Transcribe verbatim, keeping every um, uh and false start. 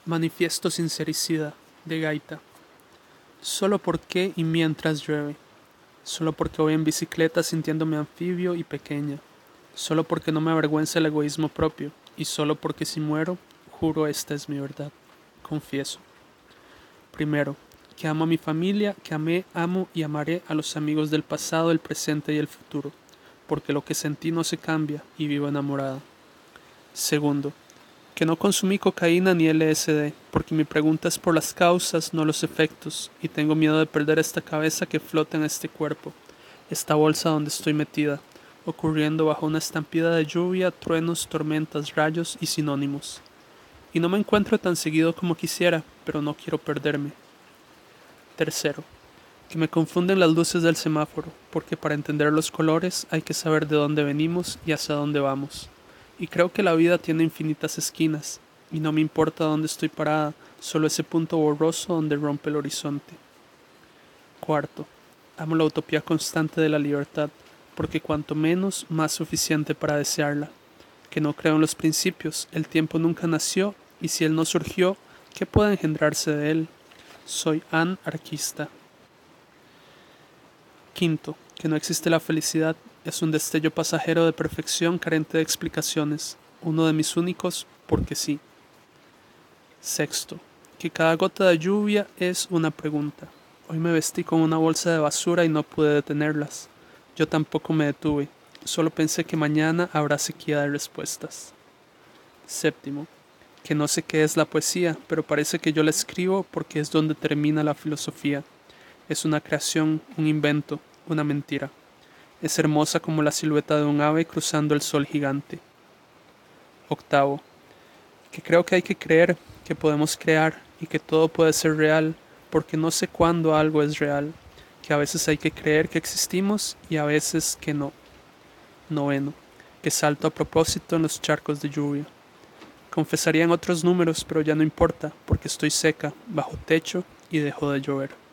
Manifiesto sincericida de Gaita. Solo porque y mientras llueve. Solo porque voy en bicicleta sintiéndome anfibio y pequeña. Solo porque no me avergüenza el egoísmo propio. Y solo porque si muero, juro esta es mi verdad. Confieso. Primero, que amo a mi familia, que amé, amo y amaré a los amigos del pasado, el presente y el futuro. Porque lo que sentí no se cambia y vivo enamorada. Segundo, que no consumí cocaína ni L S D, porque mi pregunta es por las causas, no los efectos, y tengo miedo de perder esta cabeza que flota en este cuerpo, esta bolsa donde estoy metida, ocurriendo bajo una estampida de lluvia, truenos, tormentas, rayos y sinónimos. Y no me encuentro tan seguido como quisiera, pero no quiero perderme. Tercero, que me confunden las luces del semáforo, porque para entender los colores hay que saber de dónde venimos y hacia dónde vamos. Y creo que la vida tiene infinitas esquinas, y no me importa dónde estoy parada, solo ese punto borroso donde rompe el horizonte. Cuarto, amo la utopía constante de la libertad, porque cuanto menos, más suficiente para desearla. Que no creo en los principios, el tiempo nunca nació, y si él no surgió, ¿qué puede engendrarse de él? Soy anarquista. Quinto, que no existe la felicidad, es un destello pasajero de perfección carente de explicaciones, uno de mis únicos porque sí. Sexto, que cada gota de lluvia es una pregunta. Hoy me vestí con una bolsa de basura y no pude detenerlas. Yo tampoco me detuve, solo pensé que mañana habrá sequía de respuestas. Séptimo, que no sé qué es la poesía, pero parece que yo la escribo porque es donde termina la filosofía. Es una creación, un invento, una mentira. Es hermosa como la silueta de un ave cruzando el sol gigante. Octavo, que creo que hay que creer, que podemos crear y que todo puede ser real, porque no sé cuándo algo es real, que a veces hay que creer que existimos y a veces que no. Noveno, que salto a propósito en los charcos de lluvia. Confesaría en otros números, pero ya no importa, porque estoy seca, bajo techo y dejó de llover.